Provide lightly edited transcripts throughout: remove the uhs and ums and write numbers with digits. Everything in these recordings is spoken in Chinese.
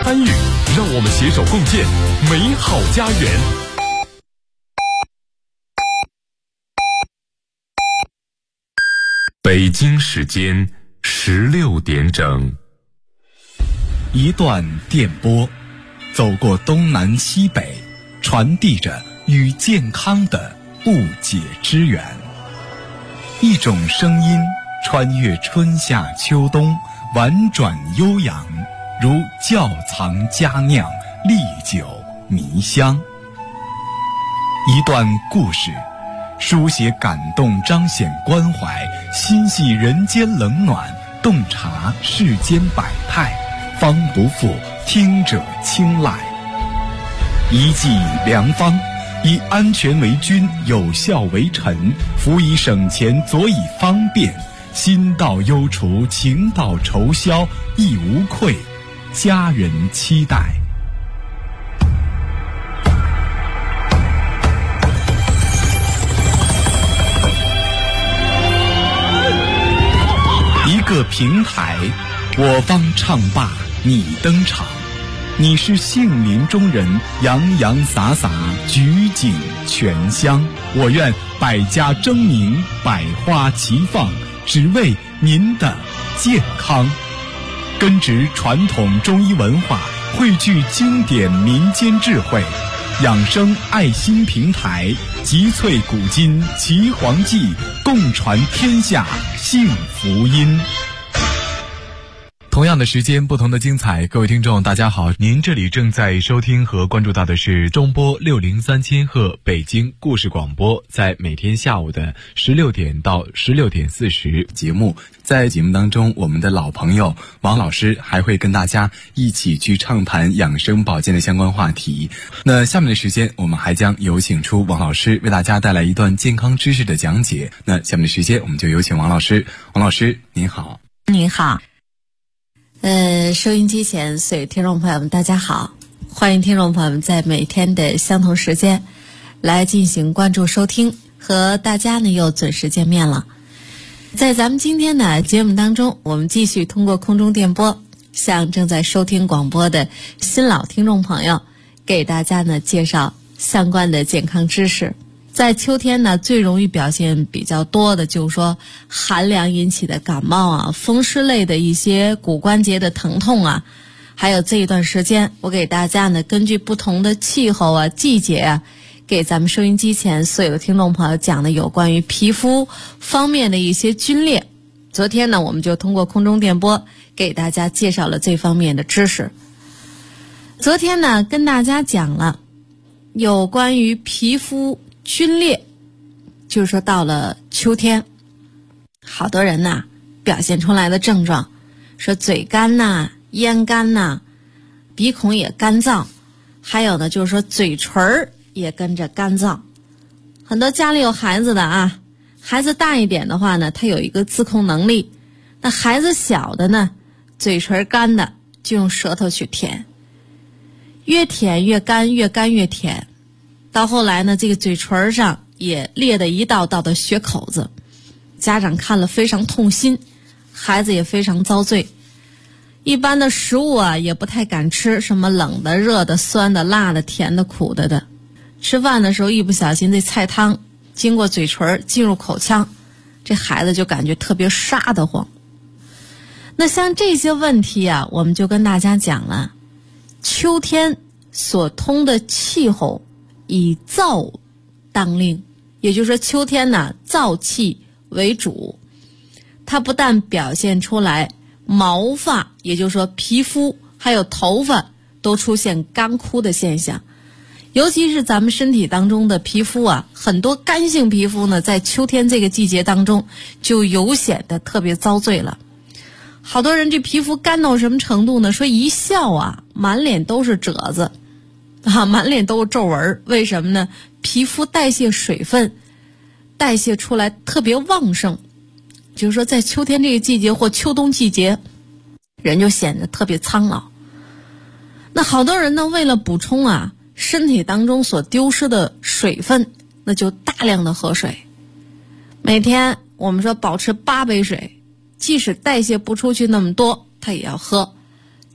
参与，让我们携手共建美好家园。北京时间16点整。 一段电波，走过东南西北，传递着与健康的不解之缘。一种声音穿越春夏秋冬，婉转悠扬，如窖藏佳酿，历久弥香。一段故事，书写感动，彰显关怀，心系人间冷暖，洞察世间百态，方不负听者青睐。一剂良方，以安全为君，有效为臣，辅以省钱，佐以方便，心到忧除，情到愁消，亦无愧，家人期待。一个平台，我方唱罢你登场，你是杏林中人，洋洋洒洒，举景全香。我愿百家争鸣，百花齐放，只为您的健康。根植传统中医文化，汇聚经典民间智慧，养生爱心平台，集萃古今岐黄记，共传天下幸福音。同样的时间，不同的精彩。各位听众大家好，您这里正在收听和关注到的是中波603千赫北京故事广播，在每天下午的16点到16点40节目。在节目当中，我们的老朋友王老师还会跟大家一起去畅谈养生保健的相关话题。那下面的时间，我们还将有请出王老师为大家带来一段健康知识的讲解。那下面的时间，我们就有请王老师。王老师您好。 您好。收音机前所有听众朋友们大家好，欢迎听众朋友们在每天的相同时间来进行关注收听，和大家呢又准时见面了。在咱们今天的节目当中，我们继续通过空中电波向正在收听广播的新老听众朋友给大家呢介绍相关的健康知识。在秋天呢，最容易表现比较多的就是说寒凉引起的感冒啊，风湿类的一些骨关节的疼痛啊，还有这一段时间我给大家呢根据不同的气候啊季节啊，给咱们收音机前所有的听众朋友讲的有关于皮肤方面的一些军列。昨天呢，我们就通过空中电波给大家介绍了这方面的知识。昨天呢，跟大家讲了有关于皮肤皲裂，就是说到了秋天，好多人呐表现出来的症状，说嘴干呐、咽干呐、鼻孔也干燥，还有呢就是说嘴唇也跟着干燥。很多家里有孩子的啊，孩子大一点的话呢，他有一个自控能力，那孩子小的呢，嘴唇干的就用舌头去舔，越舔越干，越干越甜。到后来呢，这个嘴唇上也裂的一道道的血口子，家长看了非常痛心，孩子也非常遭罪。一般的食物啊也不太敢吃，什么冷的、热的、酸的、辣的、甜的、苦的。吃饭的时候一不小心这菜汤经过嘴唇进入口腔，这孩子就感觉特别沙得慌。那像这些问题啊，我们就跟大家讲了，秋天所通的气候以燥当令，也就是说秋天呢燥气为主，它不但表现出来毛发，也就是说皮肤还有头发都出现干枯的现象，尤其是咱们身体当中的皮肤啊，很多干性皮肤呢在秋天这个季节当中就尤显得特别遭罪了。好多人这皮肤干到什么程度呢，说一笑啊满脸都是褶子啊，满脸都是皱纹。为什么呢？皮肤代谢水分代谢出来特别旺盛，就是说在秋天这个季节或秋冬季节，人就显得特别苍老。那好多人呢，为了补充啊身体当中所丢失的水分，那就大量的喝水。每天我们说保持8杯水，即使代谢不出去那么多，他也要喝。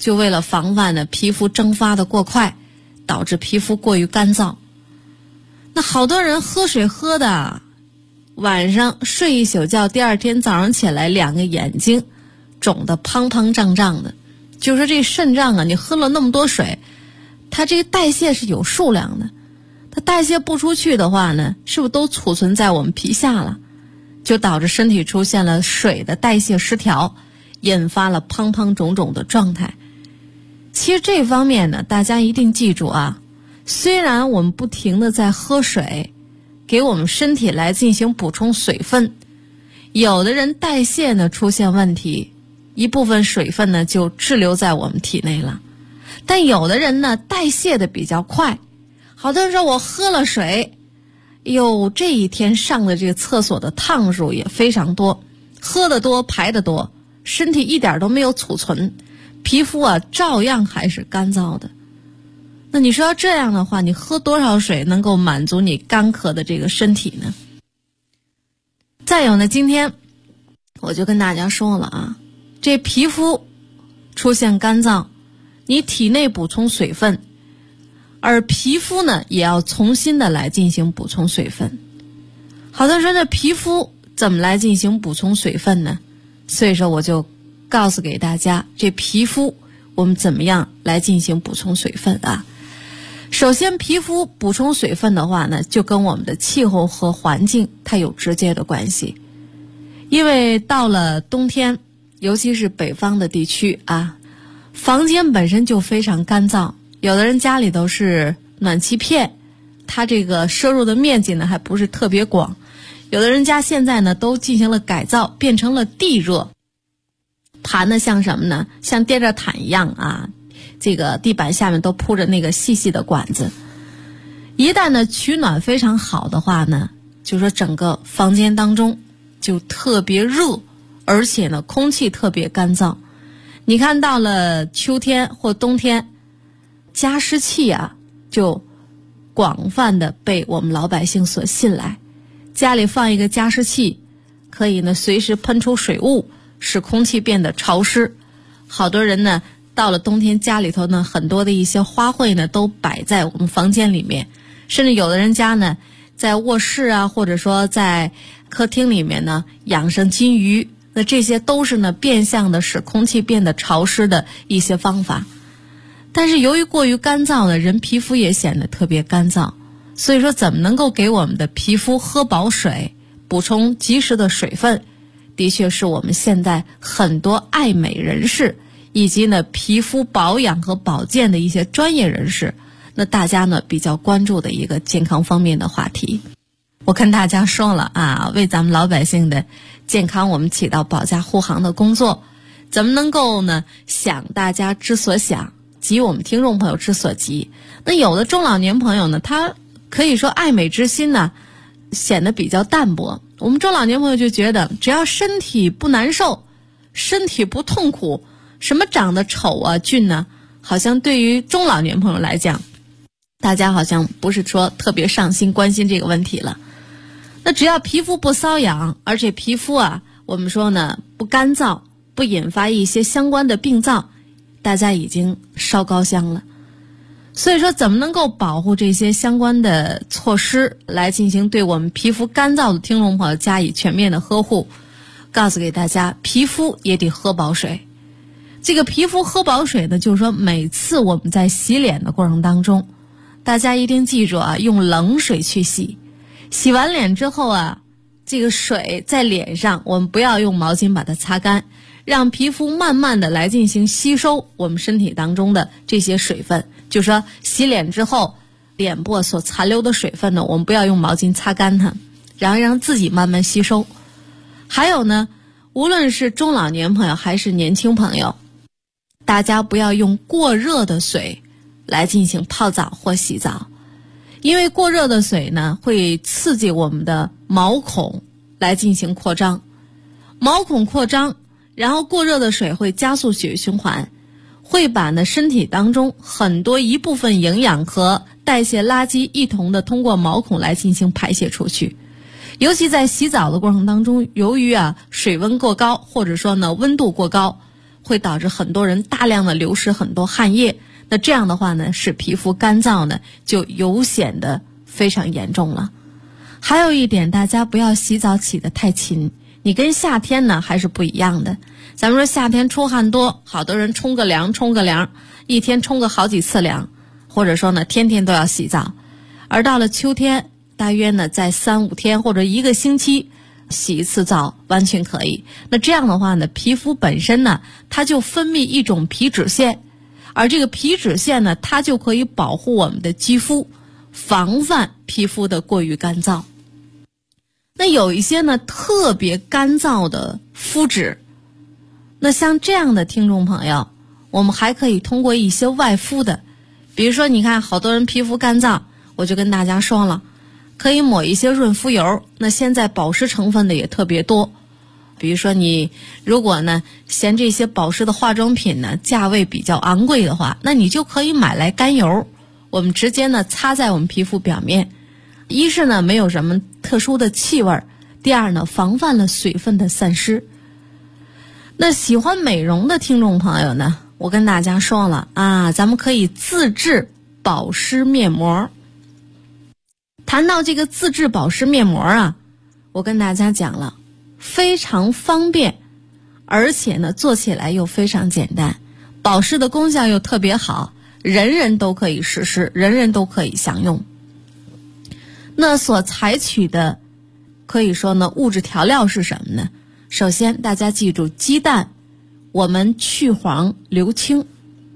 就为了防范呢皮肤蒸发的过快，导致皮肤过于干燥。那好多人喝水喝的晚上睡一宿觉，第二天早上起来两个眼睛肿得胖胖胀胀的，就说这肾脏啊，你喝了那么多水，它这个代谢是有数量的，它代谢不出去的话呢，是不是都储存在我们皮下了，就导致身体出现了水的代谢失调，引发了胖胖肿肿的状态。其实这方面呢，大家一定记住啊，虽然我们不停地在喝水，给我们身体来进行补充水分，有的人代谢呢出现问题，一部分水分呢就滞留在我们体内了。但有的人呢代谢的比较快，好多人说我喝了水，这一天上的这个厕所的趟数也非常多，喝得多排得多，身体一点都没有储存，皮肤啊照样还是干燥的。那你说要这样的话，你喝多少水能够满足你干渴的这个身体呢？再有呢，今天我就跟大家说了啊，这皮肤出现干燥，你体内补充水分，而皮肤呢也要重新的来进行补充水分。好多人说这皮肤怎么来进行补充水分呢？所以说我就告诉给大家，这皮肤我们怎么样来进行补充水分啊？首先皮肤补充水分的话呢，就跟我们的气候和环境它有直接的关系。因为到了冬天，尤其是北方的地区啊，房间本身就非常干燥，有的人家里都是暖气片，它这个摄入的面积呢还不是特别广，有的人家现在呢都进行了改造，变成了地热，盘呢像什么呢？像电热毯一样啊，这个地板下面都铺着那个细细的管子。一旦呢取暖非常好的话呢，就说整个房间当中就特别热，而且呢空气特别干燥。你看到了秋天或冬天，加湿器啊就广泛的被我们老百姓所信赖。家里放一个加湿器，可以呢随时喷出水雾，使空气变得潮湿。好多人呢到了冬天，家里头呢很多的一些花卉呢都摆在我们房间里面，甚至有的人家呢在卧室啊，或者说在客厅里面呢养上金鱼，那这些都是呢变相的使空气变得潮湿的一些方法。但是由于过于干燥呢，人皮肤也显得特别干燥，所以说怎么能够给我们的皮肤喝饱水，补充及时的水分，的确是我们现在很多爱美人士以及呢皮肤保养和保健的一些专业人士，那大家呢比较关注的一个健康方面的话题。我跟大家说了啊，为咱们老百姓的健康我们起到保驾护航的工作，怎么能够呢想大家之所想，急我们听众朋友之所急。那有的中老年朋友呢，他可以说爱美之心呢显得比较淡薄。我们中老年朋友就觉得只要身体不难受，身体不痛苦，什么长得丑啊俊呢，好像对于中老年朋友来讲，大家好像不是说特别上心关心这个问题了。那只要皮肤不瘙痒，而且皮肤啊我们说呢不干燥，不引发一些相关的病灶，大家已经烧高香了。所以说怎么能够保护这些相关的措施，来进行对我们皮肤干燥的听众朋友加以全面的呵护。告诉给大家，皮肤也得喝饱水。这个皮肤喝饱水呢，就是说每次我们在洗脸的过程当中，大家一定记住啊，用冷水去洗。洗完脸之后啊，这个水在脸上，我们不要用毛巾把它擦干，让皮肤慢慢的来进行吸收我们身体当中的这些水分。就是说洗脸之后，脸部所残留的水分呢，我们不要用毛巾擦干它，然后让自己慢慢吸收。还有呢，无论是中老年朋友还是年轻朋友，大家不要用过热的水来进行泡澡或洗澡。因为过热的水呢，会刺激我们的毛孔来进行扩张，毛孔扩张，然后过热的水会加速血液循环，会把呢身体当中很多一部分营养和代谢垃圾一同的通过毛孔来进行排泄出去。尤其在洗澡的过程当中，由于啊水温过高，或者说呢温度过高， 会导致很多人大量的流失很多汗液。那这样的话呢，使皮肤干燥呢就有显得非常严重了。还有一点，大家不要洗澡起得太勤，你跟夏天呢还是不一样的。咱们说夏天出汗多，好多人冲个凉，一天冲个好几次凉，或者说呢天天都要洗澡。而到了秋天，大约呢在3-5天或者1个星期洗一次澡完全可以。那这样的话呢，皮肤本身呢它就分泌一种皮脂腺，而这个皮脂腺呢它就可以保护我们的肌肤，防范皮肤的过于干燥。那有一些呢特别干燥的肤质，那像这样的听众朋友，我们还可以通过一些外敷的，比如说你看好多人皮肤干燥，我就跟大家说了，可以抹一些润肤油。那现在保湿成分的也特别多，比如说你如果呢嫌这些保湿的化妆品呢价位比较昂贵的话，那你就可以买来甘油，我们直接呢擦在我们皮肤表面。一是呢没有什么特殊的气味，第二呢防范了水分的散失。那喜欢美容的听众朋友呢，我跟大家说了啊，咱们可以自制保湿面膜。谈到这个自制保湿面膜啊，我跟大家讲了，非常方便，而且呢做起来又非常简单，保湿的功效又特别好，人人都可以实施，人人都可以享用。那所采取的可以说呢物质调料是什么呢？首先大家记住，鸡蛋我们去黄留青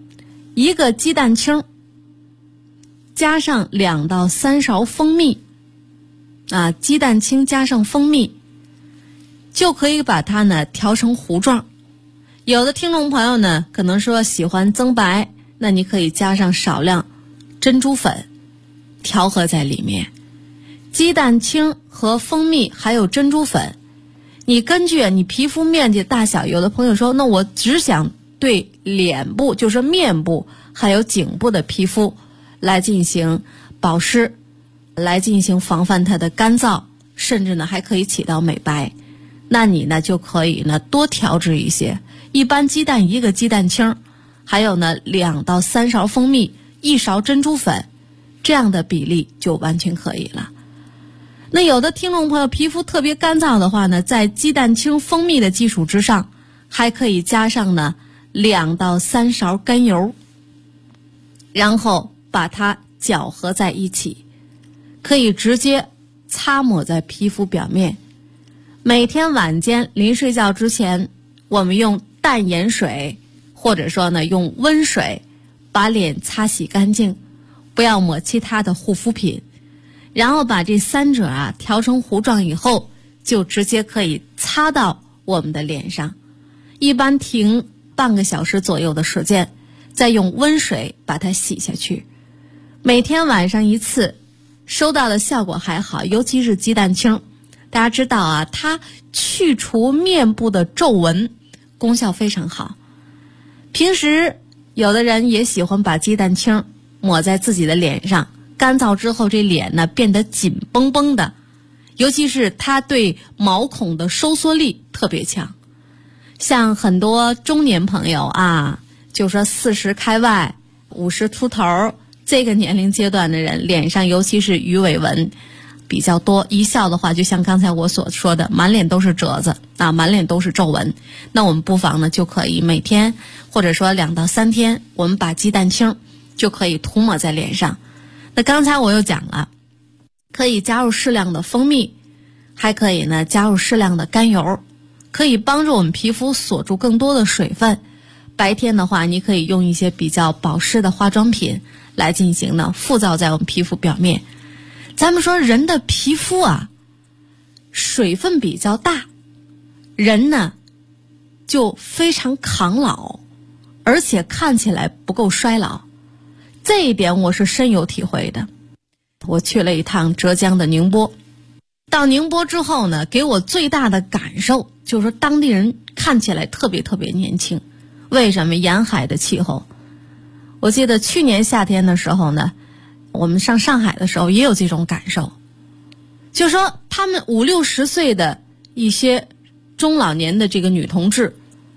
，1个鸡蛋清加上2到3勺蜂蜜啊，鸡蛋清加上蜂蜜就可以把它呢调成糊状。有的听众朋友呢可能说喜欢增白，那你可以加上少量珍珠粉调和在里面。鸡蛋清和蜂蜜还有珍珠粉，你根据你皮肤面积大小，有的朋友说那我只想对脸部，就是面部还有颈部的皮肤来进行保湿，来进行防范它的干燥，甚至呢还可以起到美白。那你呢就可以呢多调制一些，一般鸡蛋1个鸡蛋清，还有呢2到3勺蜂蜜，1勺珍珠粉，这样的比例就完全可以了。那有的听众朋友皮肤特别干燥的话呢，在鸡蛋清蜂蜜的基础之上，还可以加上呢2到3勺甘油，然后把它搅和在一起，可以直接擦抹在皮肤表面。每天晚间临睡觉之前，我们用淡盐水或者说呢用温水把脸擦洗干净，不要抹其他的护肤品，然后把这3者啊调成糊状以后，就直接可以擦到我们的脸上，一般停半个小时左右的时间，再用温水把它洗下去。每天晚上1次，收到的效果还好，尤其是鸡蛋清，大家知道啊，它去除面部的皱纹，功效非常好。平时有的人也喜欢把鸡蛋清抹在自己的脸上，干燥之后这脸呢变得紧绷绷的，尤其是它对毛孔的收缩力特别强。像很多中年朋友啊，就说40开外50出头这个年龄阶段的人，脸上尤其是鱼尾纹比较多，一笑的话就像刚才我所说的，满脸都是褶子啊，满脸都是皱纹。那我们不妨呢就可以每天或者说2到3天，我们把鸡蛋清就可以涂抹在脸上。那刚才我又讲了，可以加入适量的蜂蜜，还可以呢加入适量的甘油，可以帮助我们皮肤锁住更多的水分。白天的话，你可以用一些比较保湿的化妆品来进行呢附照在我们皮肤表面。咱们说人的皮肤啊，水分比较大，人呢就非常抗老，而且看起来不够衰老。这一点我是深有体会的。我去了一趟浙江的宁波，到宁波之后呢，给我最大的感受就是说当地人看起来特别特别年轻。为什么？沿海的气候。我记得去年夏天的时候呢，我们上上海的时候也有这种感受，就是说他们50-60岁的一些中老年的这个女同志，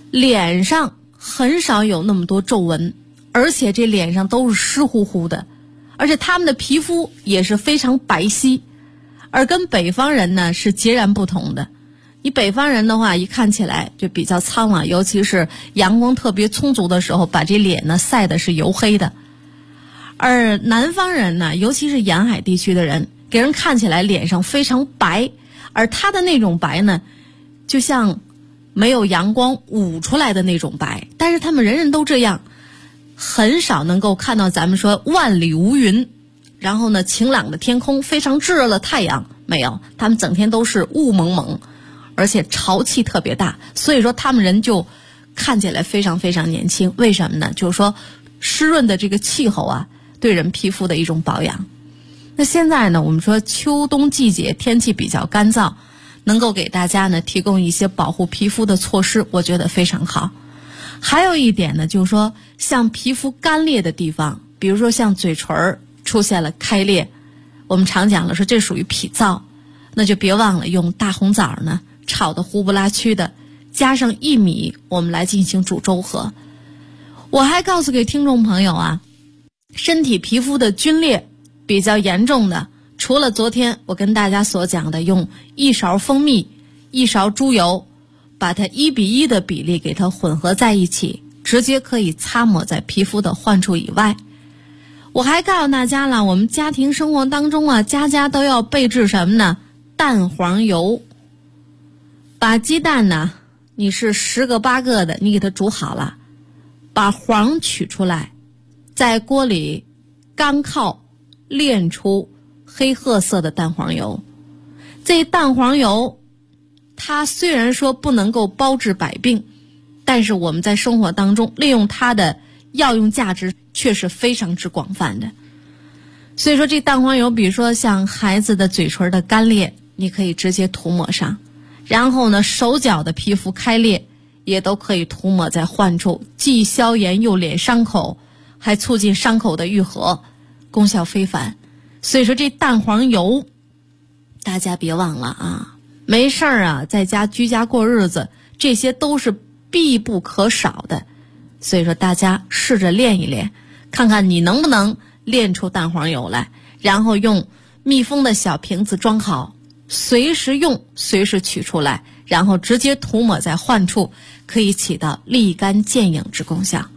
脸上很少有那么多皱纹，而且这脸上都是湿乎乎的，而且他们的皮肤也是非常白皙，而跟北方人呢是截然不同的。你北方人的话，一看起来就比较苍老，尤其是阳光特别充足的时候，把这脸呢晒的是黝黑的。而南方人呢，尤其是沿海地区的人，给人看起来脸上非常白，而他的那种白呢，就像没有阳光捂出来的那种白。但是他们人人都这样，很少能够看到咱们说万里无云，然后呢晴朗的天空，非常炙热的太阳，没有，他们整天都是雾蒙蒙，而且潮气特别大，所以说他们人就看起来非常非常年轻。为什么呢？就是说湿润的这个气候啊，对人皮肤的一种保养。那现在呢，我们说秋冬季节天气比较干燥，能够给大家呢提供一些保护皮肤的措施，我觉得非常好。还有一点呢，就是说像皮肤干裂的地方，比如说像嘴唇出现了开裂，我们常讲了说这属于脾燥，那就别忘了用大红枣呢炒得糊不拉曲的，加上薏米，我们来进行煮粥喝。我还告诉给听众朋友啊，身体皮肤的皲裂比较严重的，除了昨天我跟大家所讲的用1勺蜂蜜1勺猪油，把它1:1的比例给它混合在一起，直接可以擦抹在皮肤的患处以外，我还告诉大家了，我们家庭生活当中啊，家家都要备置什么呢？蛋黄油。把鸡蛋呢，你是10个8个的，你给它煮好了，把黄取出来，在锅里干烤，炼出黑褐色的蛋黄油。这蛋黄油它虽然说不能够包治百病，但是我们在生活当中利用它的药用价值却是非常之广泛的。所以说这蛋黄油，比如说像孩子的嘴唇的干裂，你可以直接涂抹上，然后呢手脚的皮肤开裂也都可以涂抹在患处，既消炎又敛伤口，还促进伤口的愈合，功效非凡。所以说这蛋黄油大家别忘了啊，没事儿啊，在家居家过日子，这些都是必不可少的。所以说大家试着练一练，看看你能不能练出蛋黄油来，然后用密封的小瓶子装好，随时用随时取出来，然后直接涂抹在患处，可以起到立竿见影之功效。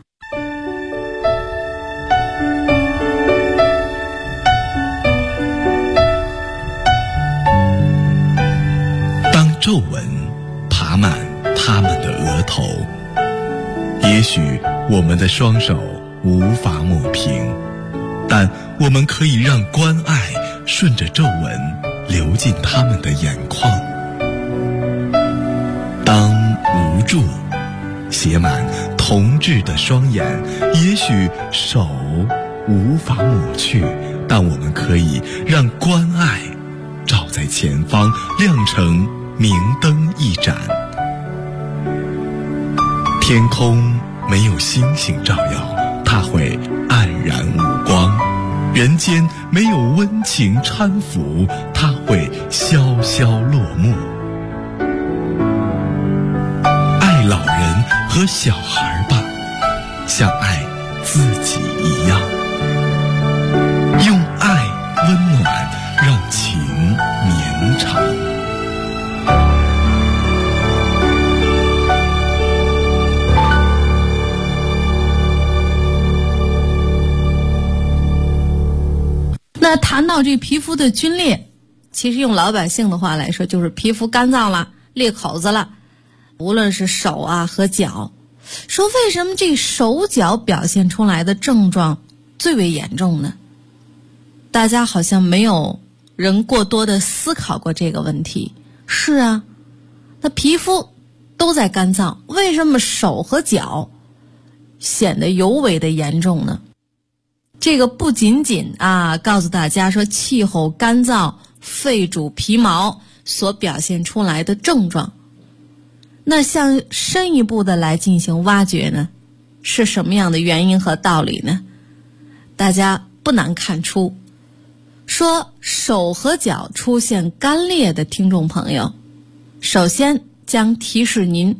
当皱纹爬满他们的额头，也许我们的双手无法抹平，但我们可以让关爱顺着皱纹流进他们的眼眶。当无助写满同志的双眼，也许手无法抹去，但我们可以让关爱照在前方，亮成明灯一盏。天空没有星星照耀，它会黯然无光；人间没有温情搀扶，它会萧萧落幕。爱老人和小孩吧，像爱自己一样，用爱温暖，让情绵长。 那谈到这皮肤的皲裂，其实用老百姓的话来说，就是皮肤干燥了，裂口子了，无论是手啊和脚。说为什么这手脚表现出来的症状最为严重呢？大家好像没有人过多的思考过这个问题。是啊，那皮肤都在干燥，为什么手和脚显得尤为的严重呢？这个不仅仅告诉大家说气候干燥、肺主皮毛所表现出来的症状，那向深一步的来进行挖掘呢，是什么样的原因和道理呢？大家不难看出，说手和脚出现干裂的听众朋友，首先将提示您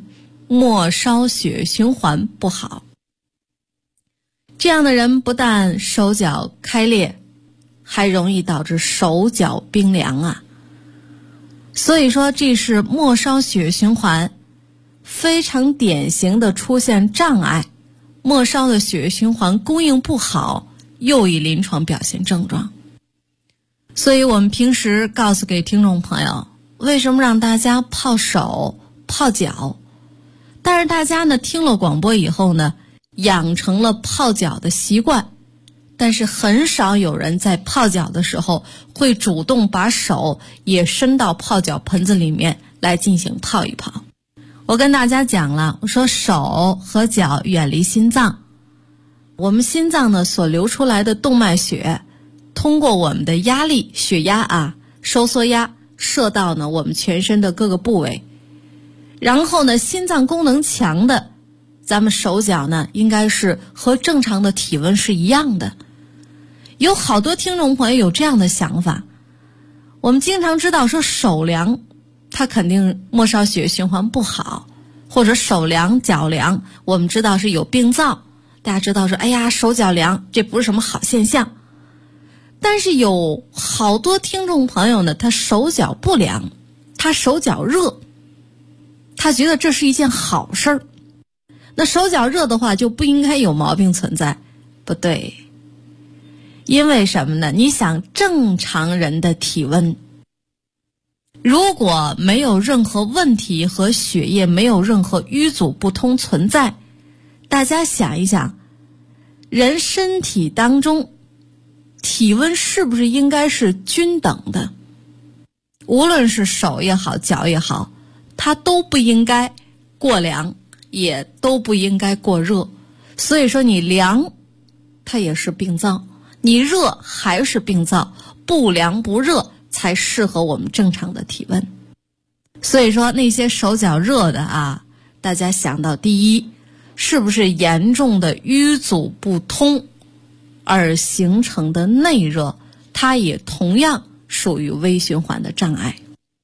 末梢血循环不好。这样的人不但手脚开裂，还容易导致手脚冰凉啊。所以说这是末梢血循环非常典型的出现障碍，末梢的血液循环供应不好，又一临床表现症状。所以我们平时告诉给听众朋友，为什么让大家泡手泡脚，但是大家呢听了广播以后呢，养成了泡脚的习惯，但是很少有人在泡脚的时候会主动把手也伸到泡脚盆子里面来进行泡一泡。我跟大家讲了，我说手和脚远离心脏，我们心脏呢所流出来的动脉血通过我们的压力血压啊收缩压射到呢我们全身的各个部位，然后呢心脏功能强的咱们手脚呢应该是和正常的体温是一样的。有好多听众朋友有这样的想法，我们经常知道说手凉它肯定末梢血循环不好，或者手凉脚凉我们知道是有病灶，大家知道说哎呀手脚凉这不是什么好现象。但是有好多听众朋友呢，他手脚不凉，他手脚热，他觉得这是一件好事儿。那手脚热的话就不应该有毛病存在，不对。因为什么呢？你想正常人的体温如果没有任何问题和血液没有任何瘀阻不通存在，大家想一想，人身体当中体温是不是应该是均等的？无论是手也好脚也好，它都不应该过凉，也都不应该过热。所以说你凉它也是病灶，你热还是病灶，不凉不热才适合我们正常的体温。所以说那些手脚热的啊，大家想到第一，是不是严重的瘀阻不通而形成的内热，它也同样属于微循环的障碍。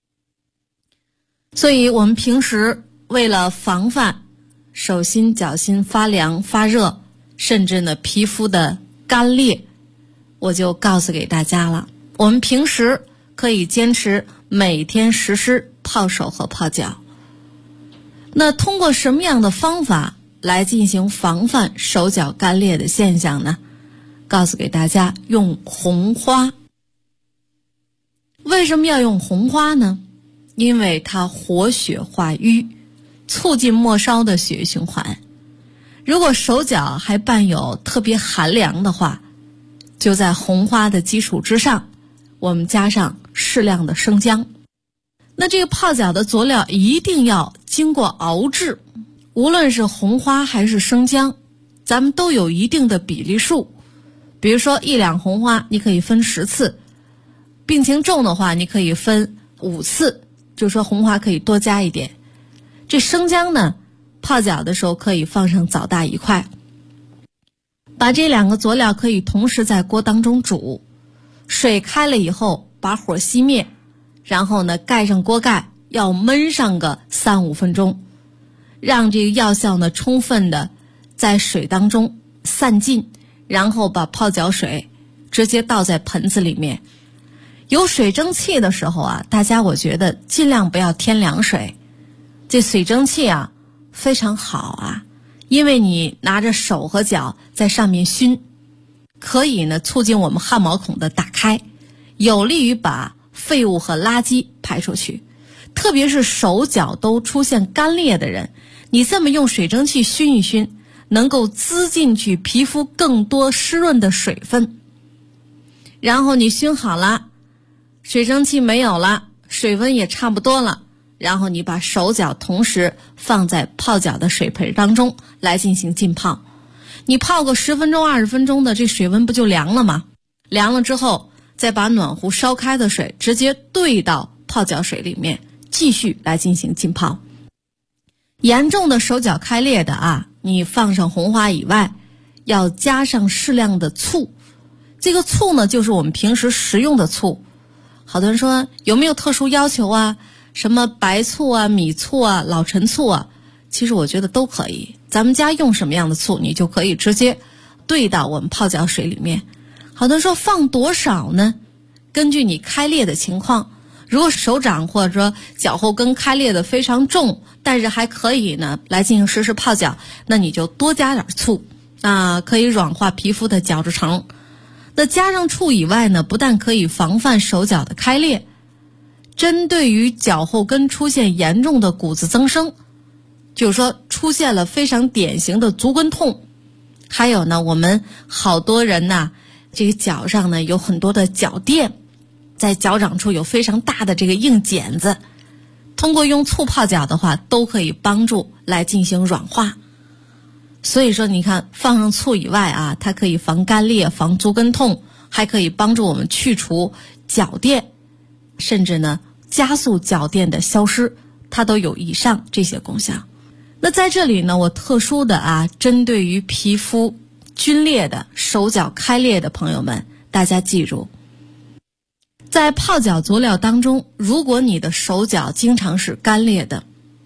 所以我们平时为了防范手心脚心发凉发热，甚至呢皮肤的干裂，我就告诉给大家了，我们平时可以坚持每天实施泡手和泡脚。那通过什么样的方法来进行防范手脚干裂的现象呢？告诉给大家，用红花。为什么要用红花呢？因为它活血化瘀，促进末梢的血液循环。如果手脚还伴有特别寒凉的话，就在红花的基础之上，我们加上适量的生姜。那这个泡脚的佐料一定要经过熬制，无论是红花还是生姜，咱们都有一定的比例数。比如说1两红花你可以分10次，病情重的话你可以分5次，就是说红花可以多加一点。这生姜呢，泡脚的时候可以放上枣大1块。把这2个佐料可以同时在锅当中煮，水开了以后把火熄灭，然后呢盖上锅盖，要焖上个3-5分钟，让这个药效呢充分的在水当中散尽，然后把泡脚水直接倒在盆子里面。有水蒸气的时候啊，大家我觉得尽量不要添凉水，这水蒸气啊非常好啊，因为你拿着手和脚在上面熏，可以呢促进我们汗毛孔的打开，有利于把废物和垃圾排出去。特别是手脚都出现干裂的人，你这么用水蒸气熏一熏，能够滋进去皮肤更多湿润的水分。然后你熏好了，水蒸气没有了，水温也差不多了，然后你把手脚同时放在泡脚的水盆当中来进行浸泡。你泡个10分钟20分钟的，这水温不就凉了吗？凉了之后再把暖壶烧开的水直接兑到泡脚水里面，继续来进行浸泡。严重的手脚开裂的啊，你放上红花以外，要加上适量的醋。这个醋呢就是我们平时食用的醋。好多人说有没有特殊要求啊，什么白醋啊米醋啊老陈醋啊， 其实我觉得都可以。咱们家用什么样的醋，你就可以直接兑到我们泡脚水里面。好多人说放多少呢？根据你开裂的情况，如果手掌或者说脚后跟开裂的非常重，但是还可以呢来进行实时泡脚，那你就多加点醋可以软化皮肤的角质层。那加上醋以外呢，不但可以防范手脚的开裂，针对于脚后跟出现严重的骨质增生，就是说出现了非常典型的足跟痛，还有呢，我们好多人呢，这个脚上呢有很多的脚垫，在脚掌处有非常大的这个硬茧子，通过用醋泡脚的话，都可以帮助来进行软化。所以说你看，放上醋以外它可以防干裂、防足跟痛，还可以帮助我们去除脚垫，甚至呢加速脚垫的消失，它都有以上这些功效。那在这里呢，我特殊的针对于皮肤皲裂的、手脚开裂的朋友们，大家记住，在泡脚佐料当中，如果你的手脚经常是干裂的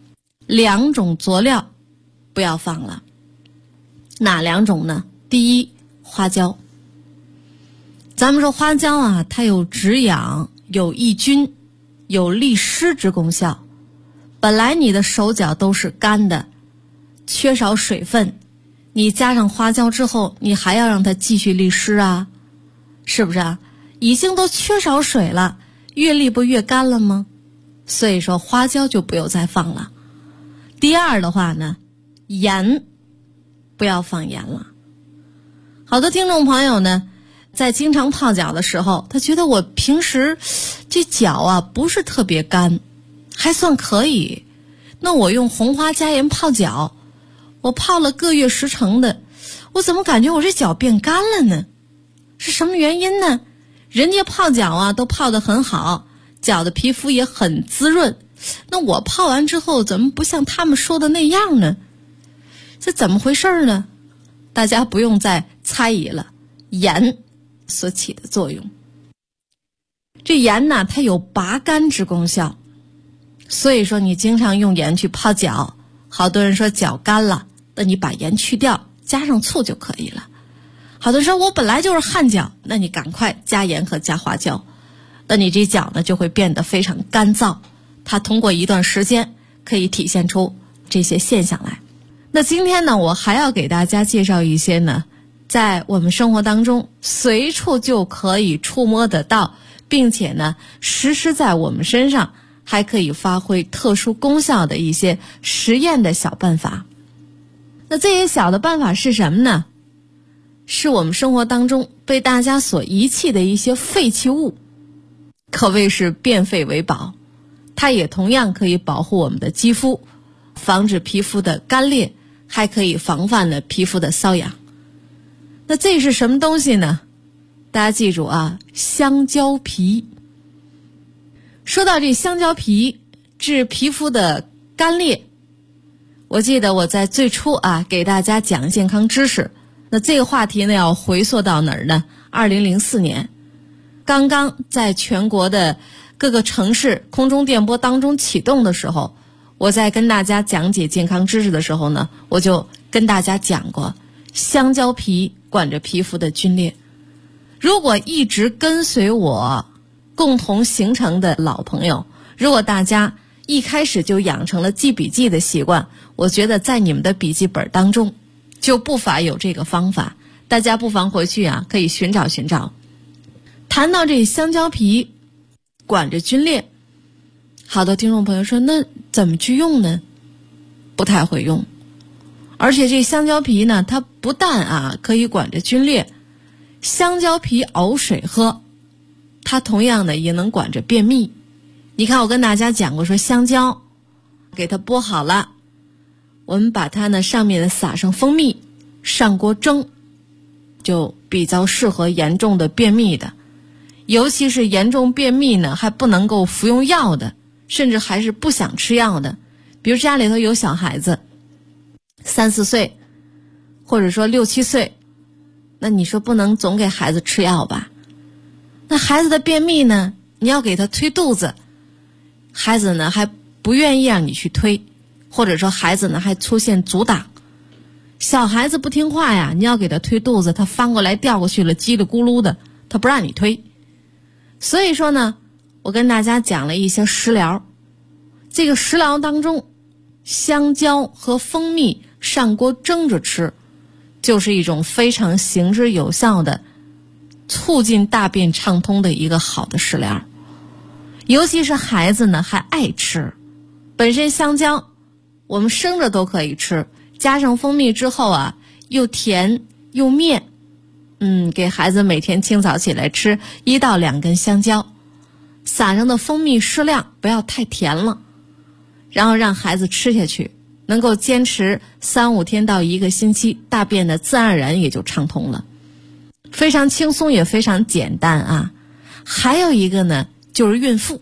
，2种佐料不要放了。哪2种呢？第一，花椒。咱们说花椒它有止痒、有抑菌、有利湿之功效。本来你的手脚都是干的，缺少水分，你加上花椒之后，你还要让它继续利湿是不是已经都缺少水了，越沥不越干了吗？所以说花椒就不用再放了。第二的话呢，盐，不要放盐了。好多听众朋友呢，在经常泡脚的时候，他觉得我平时这脚不是特别干，还算可以，那我用红花加盐泡脚，我泡了个月10成的，我怎么感觉我这脚变干了呢？是什么原因呢？人家泡脚都泡得很好，脚的皮肤也很滋润，那我泡完之后怎么不像他们说的那样呢？这怎么回事呢？大家不用再猜疑了，盐所起的作用。这盐呢，它有拔干之功效，所以说你经常用盐去泡脚，好多人说脚干了，那你把盐去掉，加上醋就可以了。好多人说我本来就是汗脚，那你赶快加盐和加花椒，那你这脚呢就会变得非常干燥，它通过一段时间可以体现出这些现象来。那今天呢，我还要给大家介绍一些呢，在我们生活当中随处就可以触摸得到，并且呢实施在我们身上还可以发挥特殊功效的一些实验的小办法。那这些小的办法是什么呢？是我们生活当中被大家所遗弃的一些废弃物，可谓是变废为宝。它也同样可以保护我们的肌肤，防止皮肤的干裂，还可以防范了皮肤的瘙痒。那这是什么东西呢？大家记住香蕉皮。说到这香蕉皮治皮肤的干裂，我记得我在最初给大家讲健康知识，那这个话题呢要回溯到哪儿呢？2004年，刚刚在全国的各个城市空中电波当中启动的时候，我在跟大家讲解健康知识的时候呢，我就跟大家讲过，香蕉皮管着皮肤的皲裂。如果一直跟随我共同形成的老朋友，如果大家一开始就养成了记笔记的习惯，我觉得在你们的笔记本当中就不乏有这个方法，大家不妨回去可以寻找寻找。谈到这香蕉皮管着皲裂，好多听众朋友说那怎么去用呢？不太会用。而且这香蕉皮呢，它不但可以管着皲裂，香蕉皮熬水喝，它同样的也能管着便秘。你看我跟大家讲过，说香蕉给它剥好了，我们把它呢上面撒上蜂蜜，上锅蒸，就比较适合严重的便秘的，尤其是严重便秘呢还不能够服用药的，甚至还是不想吃药的，比如家里头有小孩子3、4岁，或者说6、7岁，那你说不能总给孩子吃药吧？那孩子的便秘呢，你要给他推肚子，孩子呢还不愿意让你去推， 或者说孩子呢还出现阻挡。小孩子不听话呀，你要给他推肚子，他翻过来调过去了，叽里咕噜的，他不让你推。所以说呢，我跟大家讲了一些食疗。这个食疗当中，香蕉和蜂蜜上锅蒸着吃，就是一种非常行之有效的促进大便畅通的一个好的食疗。尤其是孩子呢还爱吃，本身香蕉我们生着都可以吃，加上蜂蜜之后啊，又甜又面，给孩子每天清早起来吃1到2根香蕉，撒上的蜂蜜适量，不要太甜了，然后让孩子吃下去，能够坚持3-5天到1个星期，大便呢自然而然也就畅通了，非常轻松也非常简单啊。还有一个呢，就是孕妇。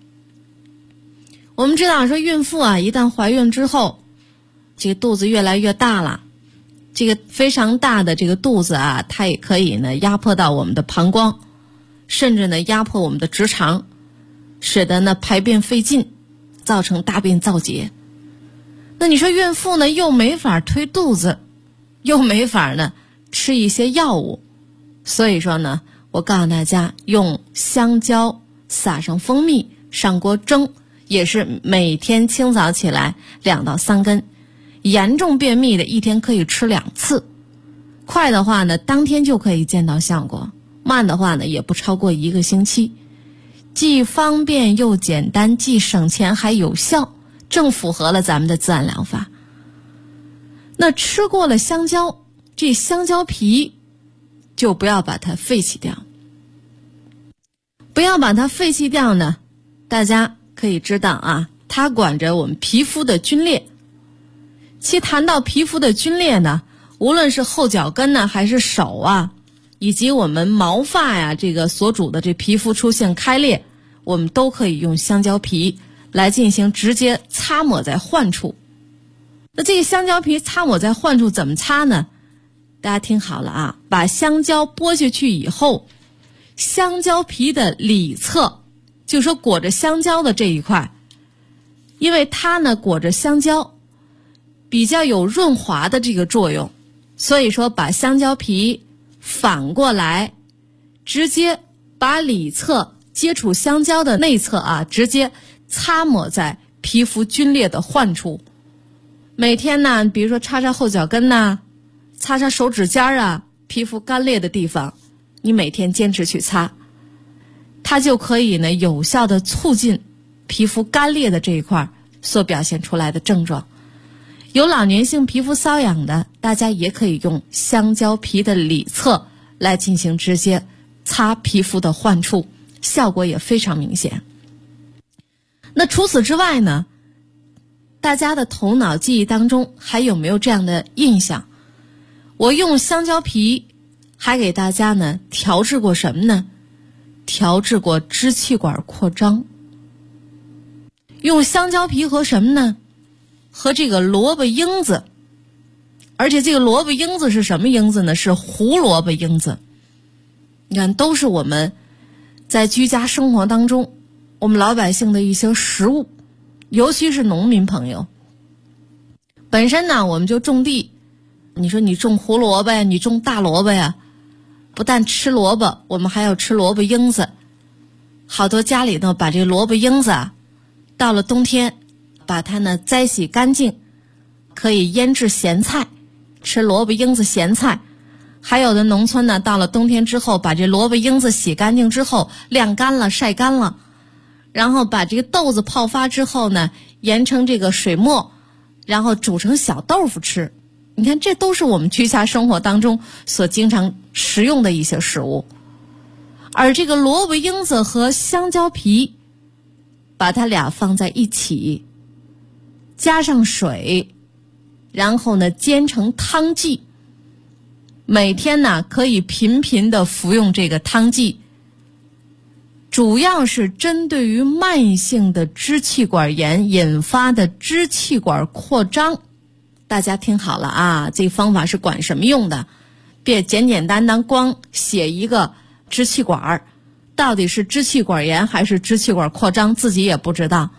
我们知道说孕妇啊，一旦怀孕之后，这个肚子越来越大了，这个非常大的这个肚子啊，它也可以呢压迫到我们的膀胱，甚至呢压迫我们的直肠，使得呢排便费劲，造成大便燥结。那你说孕妇呢又没法推肚子，又没法呢吃一些药物，所以说呢，我告诉大家，用香蕉撒上蜂蜜上锅蒸，也是每天清早起来2到3根。严重便秘的1天可以吃2次，快的话呢当天就可以见到效果，慢的话呢也不超过1个星期，既方便又简单，既省钱还有效，正符合了咱们的自然疗法。那吃过了香蕉，这香蕉皮就不要把它废弃掉。不要把它废弃掉呢，大家可以知道啊，它管着我们皮肤的皲裂。其谈到皮肤的皲裂呢，无论是后脚跟呢，还是手啊，以及我们毛发呀，这个所主的这皮肤出现开裂，我们都可以用香蕉皮来进行直接擦抹在患处。那这个香蕉皮擦抹在患处怎么擦呢？大家听好了啊，把香蕉剥下去以后，香蕉皮的里侧，就是说裹着香蕉的这一块，因为它呢裹着香蕉比较有润滑的这个作用，所以说把香蕉皮反过来，直接把里侧接触香蕉的内侧啊，直接擦抹在皮肤皲裂的患处。每天呢，比如说擦擦后脚跟呐，擦擦手指尖啊，皮肤干裂的地方，你每天坚持去擦，它就可以呢有效的促进皮肤干裂的这一块所表现出来的症状。有老年性皮肤瘙痒的，大家也可以用香蕉皮的里侧来进行直接擦皮肤的患处，效果也非常明显。那除此之外呢，大家的头脑记忆当中还有没有这样的印象？我用香蕉皮还给大家呢调治过什么呢？调治过支气管扩张。用香蕉皮和什么呢？和这个萝卜缨子，而且这个萝卜缨子是什么缨子呢？是胡萝卜缨子。你看，都是我们在居家生活当中，我们老百姓的一些食物，尤其是农民朋友。本身呢，我们就种地，你说你种胡萝卜呀，你种大萝卜呀，不但吃萝卜，我们还要吃萝卜缨子。好多家里头把这萝卜缨子啊，到了冬天把它呢摘洗干净，可以腌制咸菜，吃萝卜缨子咸菜。还有的农村呢，到了冬天之后，把这萝卜缨子洗干净之后晾干了晒干了，然后把这个豆子泡发之后呢，研成这个水末，然后煮成小豆腐吃。你看，这都是我们居家生活当中所经常食用的一些食物。而这个萝卜缨子和香蕉皮，把它俩放在一起，加上水，然后呢煎成汤剂，每天呢可以频频的服用这个汤剂，主要是针对于慢性的支气管炎引发的支气管扩张。大家听好了啊，这方法是管什么用的？别简简单单光写一个支气管，到底是支气管炎还是支气管扩张自己也不知道。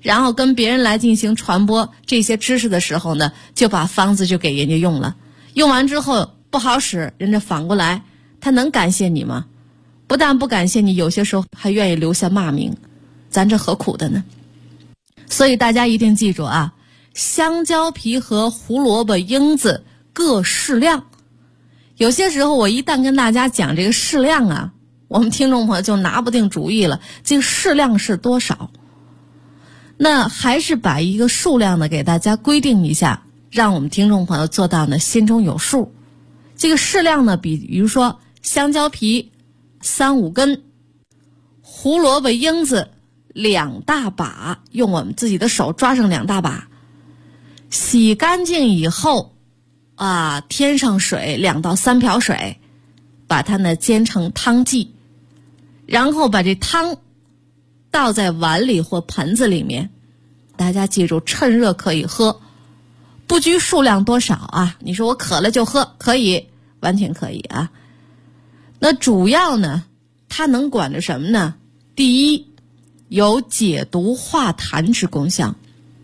然后跟别人来进行传播这些知识的时候呢，就把方子就给人家用了，用完之后不好使，人家反过来他能感谢你吗？不但不感谢你，有些时候还愿意留下骂名，咱这何苦的呢？所以大家一定记住啊，香蕉皮和胡萝卜缨子各适量。有些时候我一旦跟大家讲这个适量啊，我们听众朋友就拿不定主意了，这个适量是多少？那还是把一个数量呢给大家规定一下，让我们听众朋友做到呢心中有数。这个适量呢，比如说香蕉皮3-5根，胡萝卜缨子2大把，用我们自己的手抓上2大把，洗干净以后啊，添上水2到3瓢水，把它呢煎成汤剂，然后把这汤倒在碗里或盆子里面，大家记住，趁热可以喝，不拘数量多少啊。你说我渴了就喝，可以，完全可以啊。那主要呢，它能管着什么呢？第一，有解毒化痰之功效，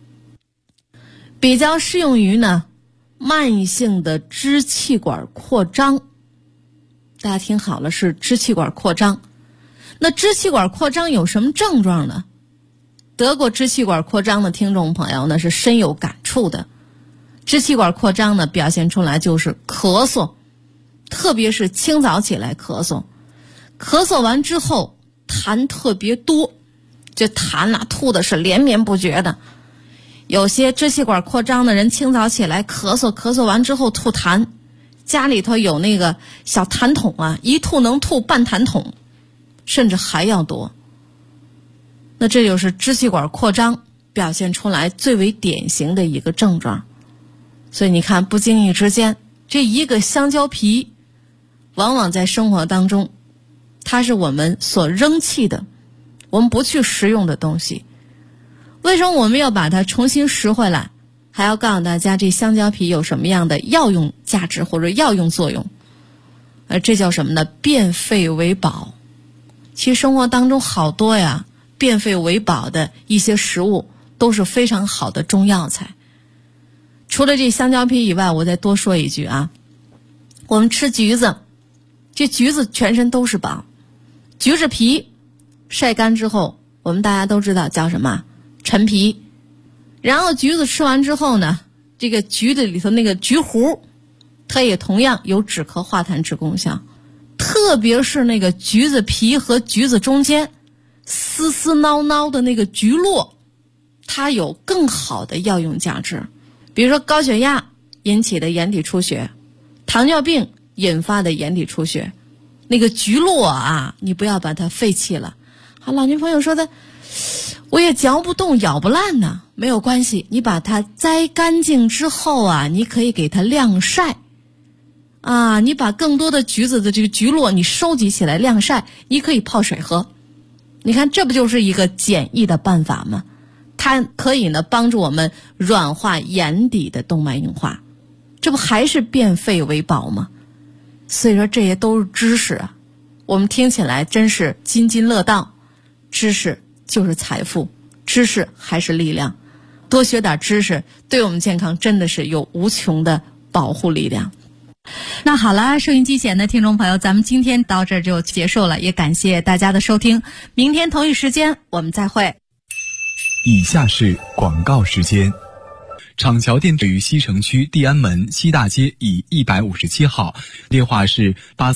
比较适用于呢慢性的支气管扩张。大家听好了，是支气管扩张。那支气管扩张有什么症状呢？得过支气管扩张的听众朋友呢是深有感触的。支气管扩张呢表现出来就是咳嗽，特别是清早起来咳嗽，咳嗽完之后痰特别多，这痰啊吐的是连绵不绝的。有些支气管扩张的人清早起来咳嗽，咳嗽完之后吐痰，家里头有那个小痰桶啊，一吐能吐半痰桶，甚至还要多。那这就是支气管扩张表现出来最为典型的一个症状。所以你看，不经意之间，这一个香蕉皮往往在生活当中它是我们所扔弃的，我们不去食用的东西。为什么我们要把它重新拾回来？还要告诉大家这香蕉皮有什么样的药用价值或者药用作用。这叫什么呢？变废为宝。其实生活当中好多呀，变废为宝的一些食物都是非常好的中药材。除了这香蕉皮以外，我再多说一句啊，我们吃橘子，这橘子全身都是宝。橘子皮晒干之后，我们大家都知道叫什么？陈皮。然后橘子吃完之后呢，这个橘子里头那个橘核，它也同样有止咳化痰之功效。特别是那个橘子皮和橘子中间丝丝挠挠的那个橘络，它有更好的药用价值。比如说高血压引起的眼底出血，糖尿病引发的眼底出血，那个橘络啊，你不要把它废弃了。好，老年朋友说的我也嚼不动咬不烂呢，没有关系，你把它摘干净之后啊，你可以给它晾晒啊，你把更多的橘子的这个橘络你收集起来晾晒，你可以泡水喝。你看这不就是一个简易的办法吗？它可以呢帮助我们软化眼底的动脉硬化，这不还是变废为宝吗？所以说这些都是知识啊，我们听起来真是津津乐道。知识就是财富，知识还是力量，多学点知识对我们健康真的是有无穷的保护力量。那好了，收音机前的听众朋友，咱们今天到这儿就结束了，也感谢大家的收听，明天同一时间我们再会。 以下是广告时间。厂桥店位于西城区地安门西大街以157号，电话是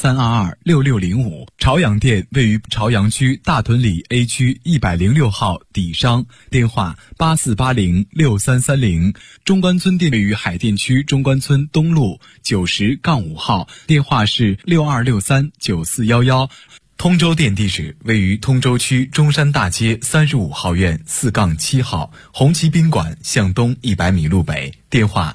83226605。朝阳店位于朝阳区大屯里 A 区106号底商，电话84806330。中关村店位于海淀区中关村东路90-5号，电话是62639411。通州店地址位于通州区中山大街35号院4-7号，红旗宾馆向东100米路北，电话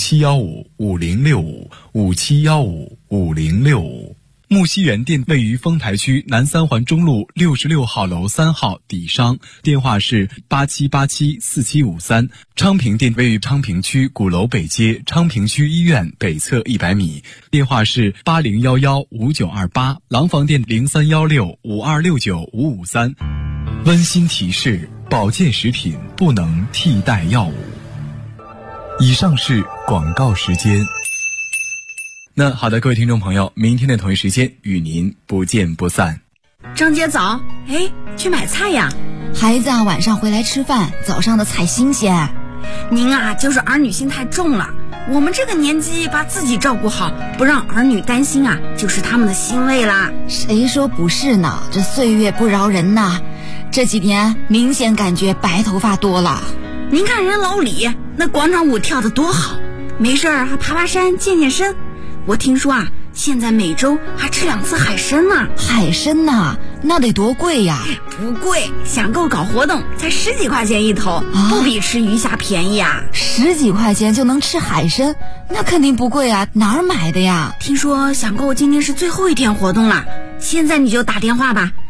57155065，57155065。木樨园店位于丰台区南三环中路66号楼3号底商，电话是87874753。昌平店位于昌平区鼓楼北街昌平区医院北侧100米，电话是80115928。廊坊店031652695553。温馨提示： 保健食品不能替代药物。以上是广告时间。那好的，各位听众朋友，明天的同一时间与您不见不散。 张姐早，去买菜呀。 孩子啊，晚上回来吃饭，早上的菜新鲜。 您啊，就是儿女心太重了。我们这个年纪把自己照顾好，不让儿女担心啊，就是他们的欣慰啦。 谁说不是呢？这岁月不饶人呐。这几年明显感觉白头发多了。 您看人老李那广场舞跳得多好，没事还爬爬山健健身。我听说啊，现在每周还吃2次海参呢。 海参呐，那得多贵呀？ 不贵，想购搞活动才10几块钱一头，不比吃鱼虾便宜啊。 10几块钱就能吃海参，那肯定不贵啊，哪儿买的呀？ 听说想购今天是最后一天活动了，现在你就打电话吧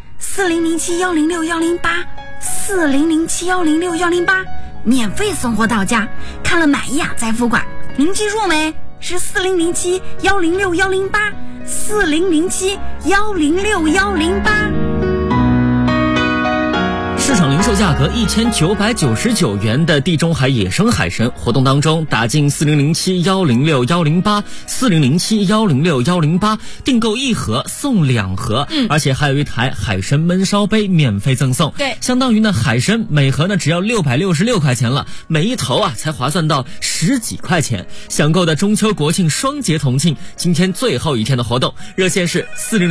，4007106108，4007106108，免费送货到家，看了满意啊再付款。您记住没？是4007106108，4007106108。 市场零售价格1999元的地中海野生海参，活动当中打进4007106108，4007106108，订购1盒送2盒，而且还有一台海参焖烧杯免费赠送。 对， 相当于呢海参每盒呢只要666块钱了，每一头啊才划算到10几块钱。想购的中秋国庆双节同庆，今天最后一天的活动，热线是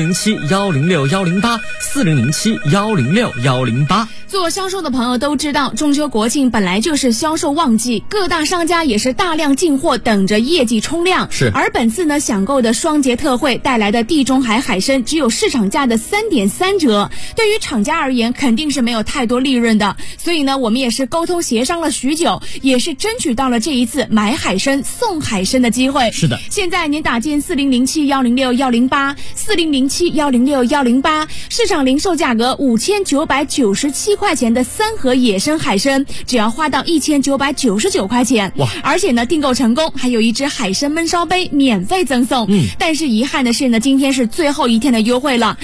4007106108，4007106108。 做销售的朋友都知道，中秋国庆本来就是销售旺季，各大商家也是大量进货，等着业绩冲量。 是， 而本次呢享购的双节特惠带来的地中海海参只有市场价的3.3折，对于厂家而言肯定是没有太多利润的。所以呢，我们也是沟通协商了许久，也是争取到了这一次买海参送海参的机会。 是的， 现在您打进4007106108，4007106108，市场零售价格5997块钱的3盒野生海参，只要花到1999块钱。 哇！ 而且呢，订购成功还有一只海参焖烧杯免费赠送。但是遗憾的是呢，今天是最后一天的优惠了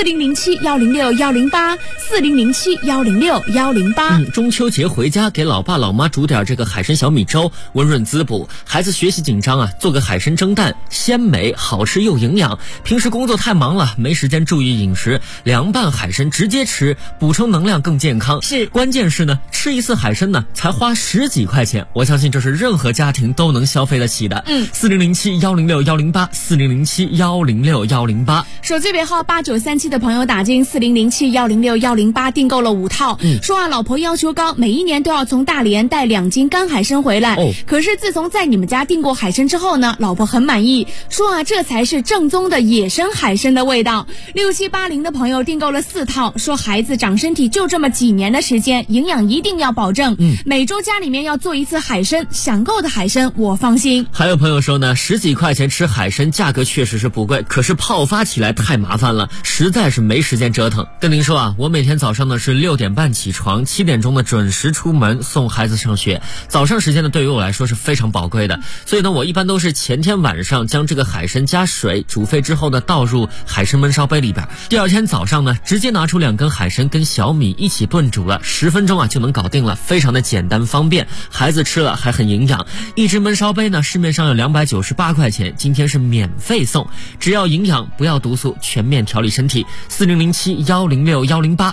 ，4007106108，4007106108。 中秋节回家给老爸老妈煮点这个海参小米粥，温润滋补。孩子学习紧张啊，做个海参蒸蛋，鲜美好吃又营养。平时工作太忙了，没时间注意饮食，凉拌海参直接吃，补充能量更健康。 是， 关键是呢，吃一次海参呢才花10几块钱，我相信这是任何家庭都能消费得起的。4007106108，4007106108。 手机尾号8937的朋友打进4007106108，订购了5套。说啊，老婆要求高，每一年都要从大连带2斤干海参回来。可是自从在你们家订过海参之后呢，老婆很满意，说啊，这才是正宗的野生海参的味道。6780的朋友订购了4套，说孩子长身体就这么几年的时间，营养一定要保证。每周家里面要做一次海参，想购的海参我放心。 还有朋友说呢，10几块钱吃海参，价格确实是不贵，可是泡发起来太麻烦了，实在是没时间折腾。跟您说啊，我每天早上呢是6点半起床，7点钟呢准时出门送孩子上学。早上时间呢对于我来说是非常宝贵的，所以呢我一般都是前天晚上将这个海参加水煮沸之后呢倒入海参焖烧杯里边，第二天早上呢直接拿出2根海参跟小米一起炖煮了，10分钟啊就能搞定了，非常的简单方便，孩子吃了还很营养。一只焖烧杯呢市面上有298块钱，今天是免费送，只要营养不要毒素，全面调理身体。4007106108，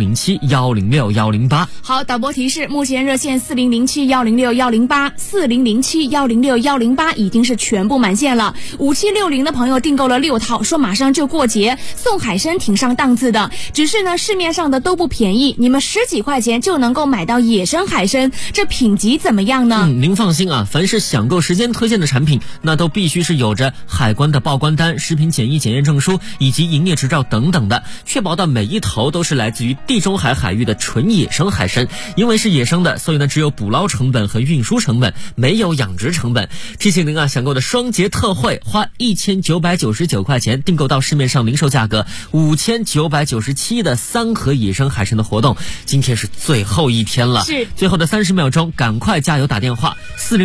4007106108。 好，导播提示，目前热线4007106108， 4007106108已经是全部满线了。5760的朋友订购了6套，说马上就过节，送海参挺上档次的，只是呢市面上的都不便宜，你们10几块钱就能够买到野生海参，这品级怎么样呢？ 您放心啊，凡是享购时间推荐的产品，那都必须是有着海关的报关单、食品检疫检验证书以及营业执照等等的，确保的每一头都是来自于地中海海域的纯野生海参。因为是野生的，所以呢只有捕捞成本和运输成本，没有养殖成本。提醒您啊，享购的双节特惠，花1999块钱订购到市面上零售价格5997的3盒野生海参的活动， 动。今天是最后一天了， 是最后的30秒钟，赶快加油打电话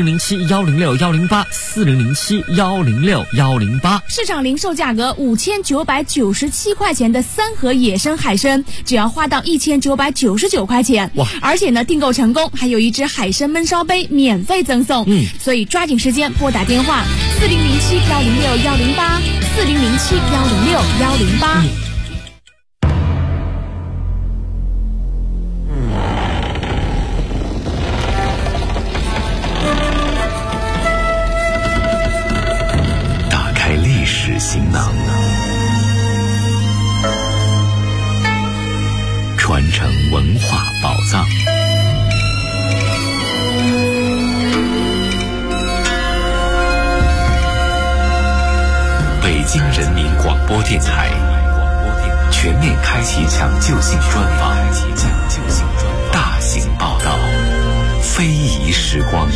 4007-106-108，4007-106-108。 市场零售价格5997块钱的3盒野生海参，只要花到1999块钱。 哇！ 而且呢，订购成功还有一只海参焖烧杯免费赠送。所以抓紧时间拨打电话4007-106-108，4007-106-108。 打开历史行囊，传承文化宝藏。北京人民广播电台全面开启抢救性专访，大型报道，非遗时光。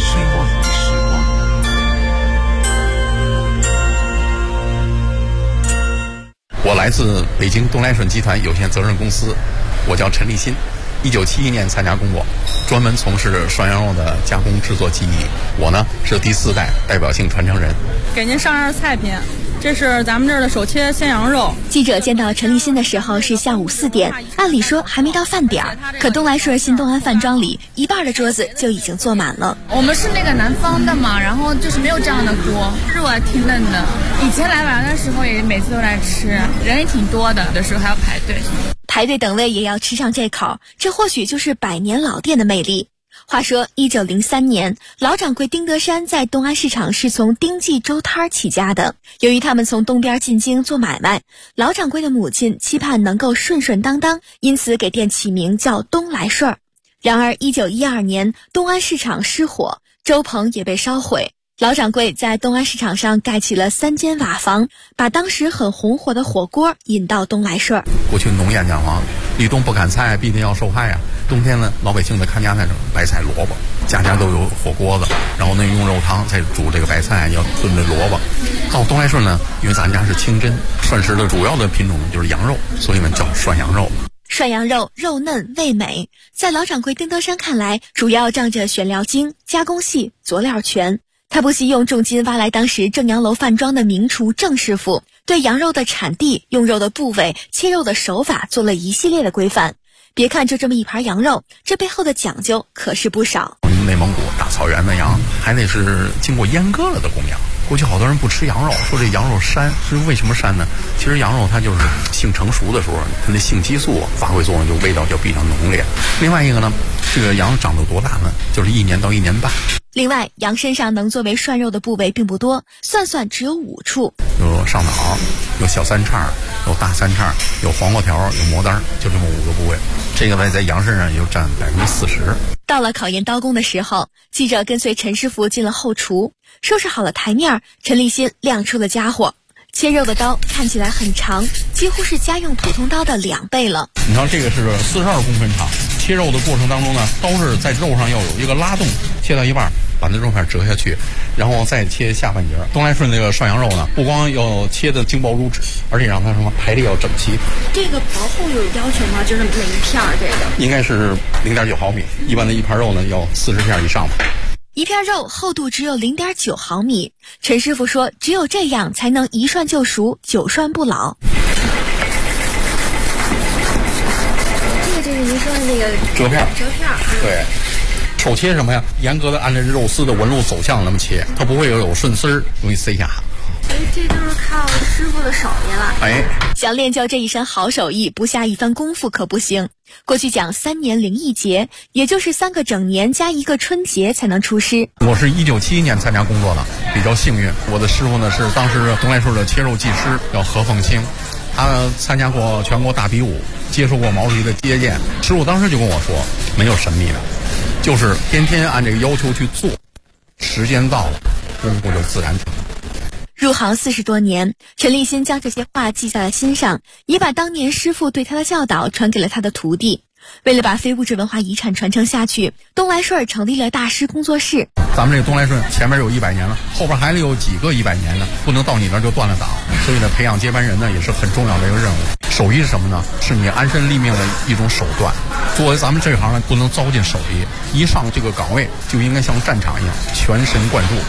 我来自北京东来顺集团有限责任公司，我叫陈立新，1971年参加工作，专门从事涮羊肉的加工制作技艺。我呢是第4代代表性传承人。 给您上样菜品，这是咱们这儿的手切鲜羊肉。 记者见到陈立新的时候是下午4点，按理说还没到饭点儿，可东来顺新东安饭庄里一半的桌子就已经坐满了。 我们是那个南方的嘛，然后就是没有这样的锅，肉还挺嫩的。以前来玩的时候也每次都来吃，人也挺多的，有的时候还要排队。 排队等位也要吃上这口，这或许就是百年老店的魅力。话说1903年，老掌柜丁德山在东安市场是从丁记粥摊起家的。由于他们从东边进京做买卖，老掌柜的母亲期盼能够顺顺当当，因此给店起名叫东来顺。然而1912年，东安市场失火，粥棚也被烧毁。老掌柜在东安市场上盖起了3间瓦房，把当时很红火的火锅引到东来顺。 过去农谚讲话，立冬不砍菜，必定要受害啊。冬天呢，老百姓的看家菜是白菜萝卜，家家都有火锅子，然后呢用肉汤再煮这个白菜，要炖这萝卜。到东来顺呢，因为咱家是清真，涮食的主要的品种就是羊肉，所以呢叫涮羊肉。 涮羊肉肉嫩味美，在老掌柜丁德山看来，主要仗着选料精、加工细、佐料全。他不惜用重金挖来当时正阳楼饭庄的名厨郑师傅，对羊肉的产地、用肉的部位、切肉的手法做了一系列的规范。别看就这么一盘羊肉，这背后的讲究可是不少。 内蒙古大草原的羊还得是经过阉割了的公羊。过去好多人不吃羊肉，说这羊肉膻，是为什么膻呢？其实羊肉它就是性成熟的时候，它的性激素发挥作用，就味道就比较浓烈。另外一个呢，这个羊长到多大呢？就是1年到1年半。 另外，羊身上能作为涮肉的部位并不多，算算只有5处。 有上脑，有小三叉，有大三叉，有黄瓜条，有磨单，就这么5个部位。这个在羊身上也就占40%。 到了考验刀工的时候，记者跟随陈师傅进了后厨，收拾好了台面，陈立新亮出了家伙。切肉的刀看起来很长，几乎是家用普通刀的2倍了。 你看这个是42公分长，切肉的过程当中呢，刀是在肉上要有一个拉动，切到一半把那肉片折下去，然后再切下半截。东来顺这个涮羊肉呢，不光要切的精薄如纸，而且让它什么排列要整齐。 这个薄厚有要求吗？就是每一片这个应该是0.9毫米，一般的一盘肉呢要40片以上吧。 一片肉厚度只有0.9毫米，陈师傅说只有这样才能一涮就熟，9涮不老。 这个就是您说的那个折片。 对， 手切什么呀？严格的按照肉丝的纹路走向那么切，它不会有顺丝儿，容易塞下。 所以这就是靠师傅的手艺了。 哎， 想练就这一身好手艺，不下一番功夫可不行。过去讲3年零1节，也就是3个整年加1个春节才能出师。 我是1971年参加工作的，比较幸运。我的师傅呢是当时东来顺的切肉技师，叫何凤清，他参加过全国大比武，接受过毛主席的接见。师傅当时就跟我说，没有神秘的，就是天天按这个要求去做，时间到了，功夫就自然成。 入行40多年，陈立新将这些话记在了心上，也把当年师傅对他的教导传给了他的徒弟。为了把非物质文化遗产传承下去，东来顺成立了大师工作室。 咱们这个东来顺前面有100年了，后边还有几个100年呢，不能到你那儿就断了档。所以呢，培养接班人呢也是很重要的一个任务。 手艺是什么呢？是你安身立命的一种手段。作为咱们这一行呢，不能糟践手艺，一上这个岗位就应该像战场一样全神贯注。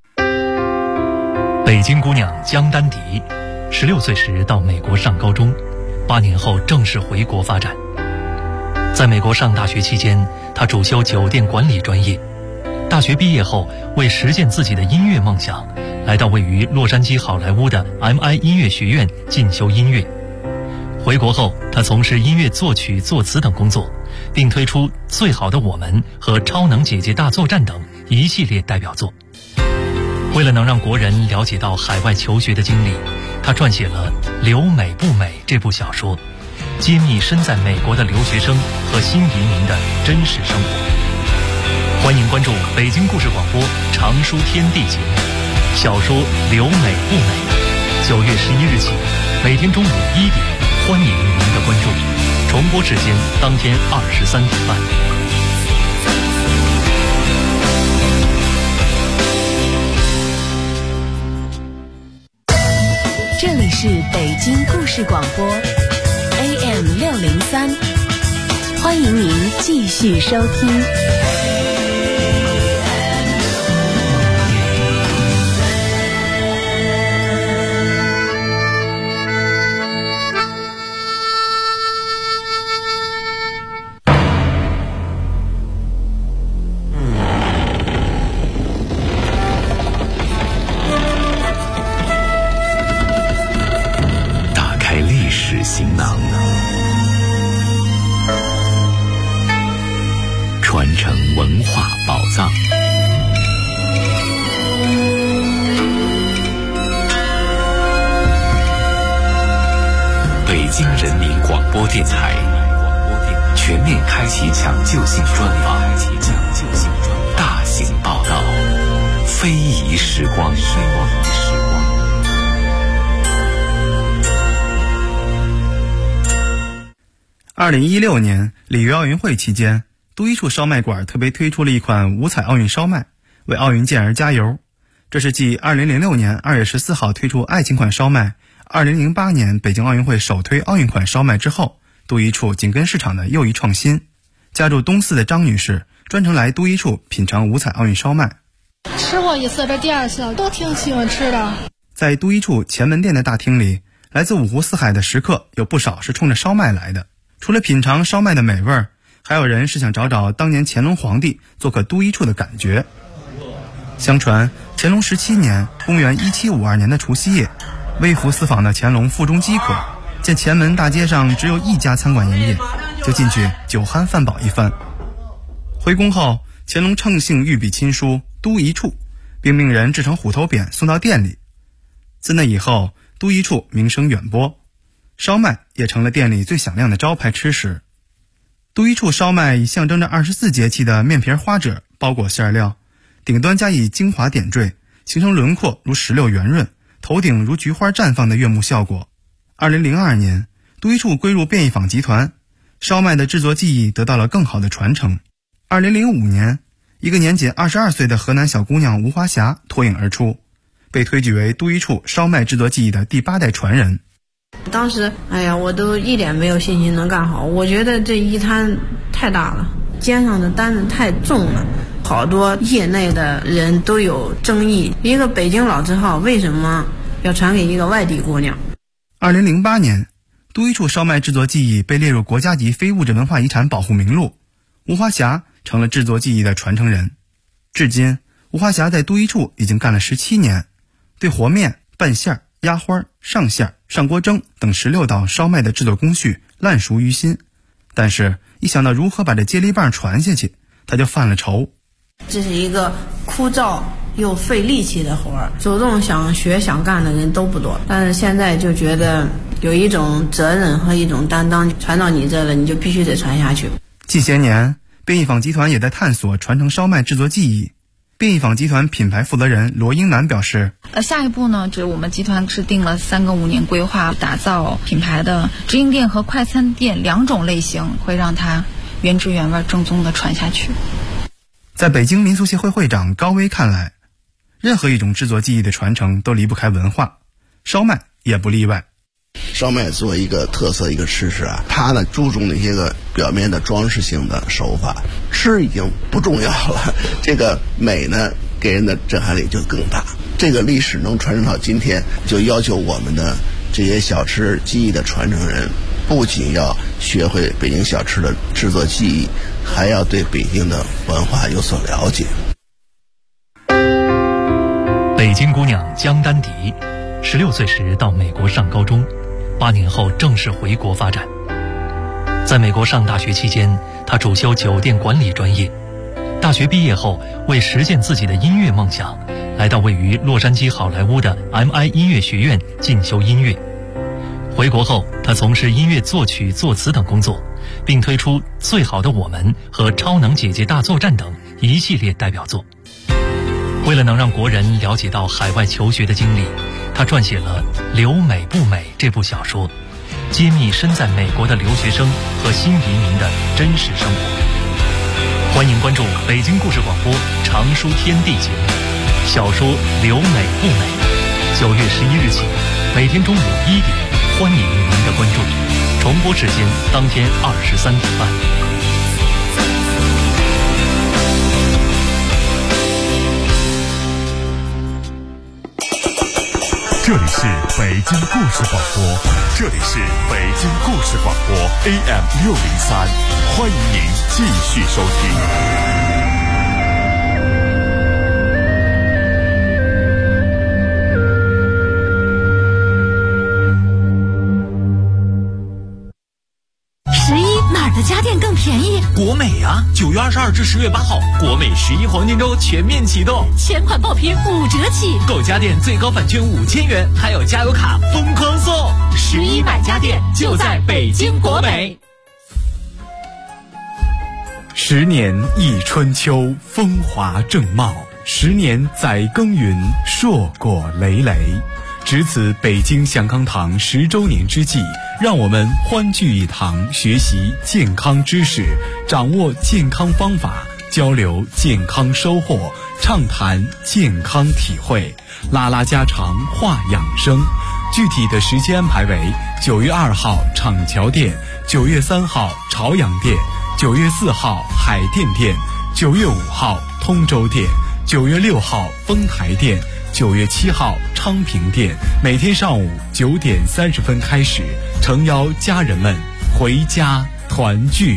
北京姑娘江丹迪，16岁时到美国上高中，8年后正式回国发展。在美国上大学期间，她主修酒店管理专业。大学毕业后，为实现自己的音乐梦想，来到位于洛杉矶好莱坞的 MI 音乐学院进修音乐。回国后，他从事音乐作曲、作词等工作，并推出《最好的我们》和《超能姐姐大作战》等一系列代表作。为了能让国人了解到海外求学的经历，他撰写了《留美不美》这部小说，揭秘身在美国的留学生和新移民的真实生活。欢迎关注北京故事广播常书天地节目小说《留美不美》，9月11日起，每天中午1点。欢迎您的关注，重播时间当天23点半。 这里是北京故事广播 AM603，欢迎您继续收听。 行囊，传承文化宝藏。北京人民广播电台全面开启抢救性专访，大型报道，非遗时光。 2016年里约奥运会期间，都一处烧麦馆特别推出了一款五彩奥运烧麦，为奥运健儿加油。这是继2006年2月14号推出爱情款烧麦，2008年北京奥运会首推奥运款烧麦之后，都一处紧跟市场的又一创新。家住东四的张女士专程来都一处品尝五彩奥运烧麦。 吃过一次，这第二次都挺喜欢吃的。 在都一处前门店的大厅里，来自五湖四海的食客有不少是冲着烧麦来的。除了品尝烧麦的美味，还有人是想找找当年乾隆皇帝做客都一处的感觉。相传乾隆17年，公元1752年的除夕夜，微服私访的乾隆腹中饥渴，见前门大街上只有一家餐馆营业，就进去酒酣饭饱一番。回宫后，乾隆乘兴御笔亲书都一处，并命人制成虎头匾送到店里。自那以后，都一处名声远播，烧麦也成了店里最响亮的招牌吃食。都一处烧麦以象征着24节气的面皮花褶包裹馅料，顶端加以精华点缀，形成轮廓如石榴圆润，头顶如菊花绽放的悦目效果。2002年，都一处归入便宜坊集团，烧麦的制作技艺得到了更好的传承。2005年，一个年仅22岁的河南小姑娘吴华霞脱颖而出，被推举为都一处烧麦制作技艺的第8代传人。 当时我都一点没有信心能干好，我觉得这一摊太大了，肩上的担子太重了，好多业内的人都有争议，一个北京老字号为什么要传给一个外地姑娘。 2008年，都一处烧麦制作技艺被列入国家级非物质文化遗产保护名录，吴华霞成了制作技艺的传承人。至今，吴华霞在都一处已经干了17年，对和面、拌馅、压花、上馅、上锅蒸等16道烧麦的制作工序烂熟于心，但是一想到如何把这接力棒传下去，他就犯了愁。 这是一个枯燥又费力气的活儿，主动想学想干的人都不多，但是现在就觉得有一种责任和一种担当，传到你这了，你就必须得传下去。 近些年，便宜坊集团也在探索传承烧麦制作技艺。便宜坊集团品牌负责人罗英楠表示， 下一步呢，就是我们集团制定了3个5年规划，打造品牌的直营店和快餐店2种类型，会让它原汁原味正宗的传下去。 在北京民俗协会会长高威看来，任何一种制作技艺的传承都离不开文化，烧麦也不例外。 烧麦做一个特色一个吃食啊，它呢注重那些个表面的装饰性的手法，吃已经不重要了，这个美呢给人的震撼力就更大。这个历史能传承到今天，就要求我们的这些小吃技艺的传承人，不仅要学会北京小吃的制作技艺，还要对北京的文化有所了解。 北京姑娘江丹迪，16岁时到美国上高中，8年后正式回国发展。在美国上大学期间，她主修酒店管理专业。大学毕业后，为实现自己的音乐梦想，来到位于洛杉矶好莱坞的 MI 音乐学院进修音乐。回国后，她从事音乐作曲、作词等工作，并推出《最好的我们》和《超能姐姐大作战》等一系列代表作。为了能让国人了解到海外求学的经历，他撰写了《留美不美》这部小说，揭秘身在美国的留学生和新移民的真实生活。欢迎关注北京故事广播常书天地节目，小说《留美不美》，9月11日起，每天中午1点，欢迎您的关注。重播时间当天23点半。 这里是北京故事广播，这里是北京故事广播 AM603，欢迎您继续收听。 家电更便宜， 国美啊！9月22至10月8号，国美11黄金周全面启动， 全款爆品5折起， 购家电最高返券5000元，还有加油卡疯狂送。 11买家电就在北京国美。 10年忆春秋，风华正茂；10年载耕耘，硕果累累。值此北京祥康堂10周年之际，让我们欢聚一堂，学习健康知识，掌握健康方法，交流健康收获，畅谈健康体会，拉拉家常，话养生。具体的时间安排为9月2号厂桥店，9月3号朝阳店，9月4号海淀店，9月5号通州店，9月6号丰台店，9月7号昌平店，每天上午9点30分开始，诚邀家人们回家团聚。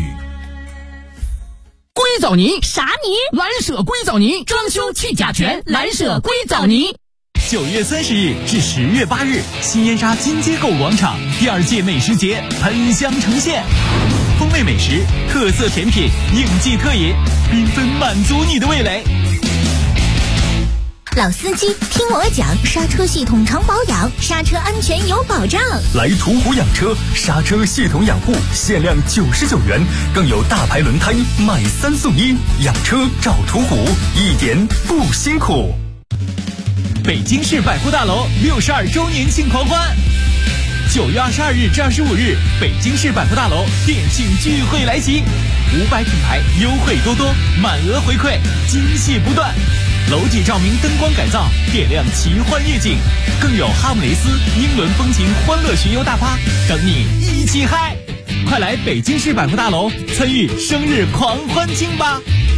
硅藻泥啥泥？蓝舍硅藻泥，装修去甲醛，蓝舍硅藻泥。 9月30日至10月8日，新烟沙金街购物广场第2届美食节喷香呈现，风味美食、特色甜品、应季特饮，缤纷满足你的味蕾。 老司机听我讲，刹车系统常保养，刹车安全有保障。 来途虎养车，刹车系统养护限量99元，更有大牌轮胎买3送1，养车找途虎，一点不辛苦。 北京市百货大楼62周年庆狂欢，9月22日至25日，北京市百货大楼店庆聚会来袭，500品牌优惠多多，满额回馈，惊喜不断。楼体照明、灯光改造，点亮奇幻夜景，更有哈姆雷斯、英伦风情欢乐巡游大趴等你一起嗨！快来北京市百货大楼参与生日狂欢庆吧！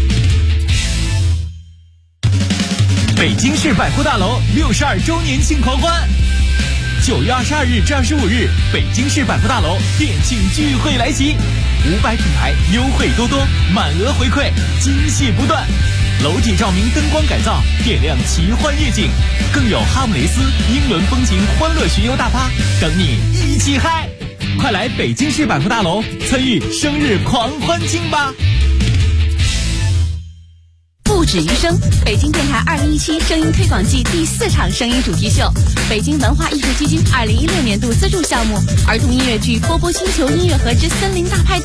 北京市百货大楼62周年庆狂欢，9月22日至25日，北京市百货大楼店庆聚会来袭，500品牌优惠多多，满额回馈，惊喜不断。楼体照明、灯光改造，点亮奇幻夜景，更有哈姆雷斯、英伦风情欢乐巡游大趴等你一起嗨！快来北京市百货大楼参与生日狂欢庆吧！ 不止于声，北京电台2017声音推广季第4场声音主题秀，北京文化艺术基金2016年度资助项目儿童音乐剧《波波星球音乐盒之森林大派对》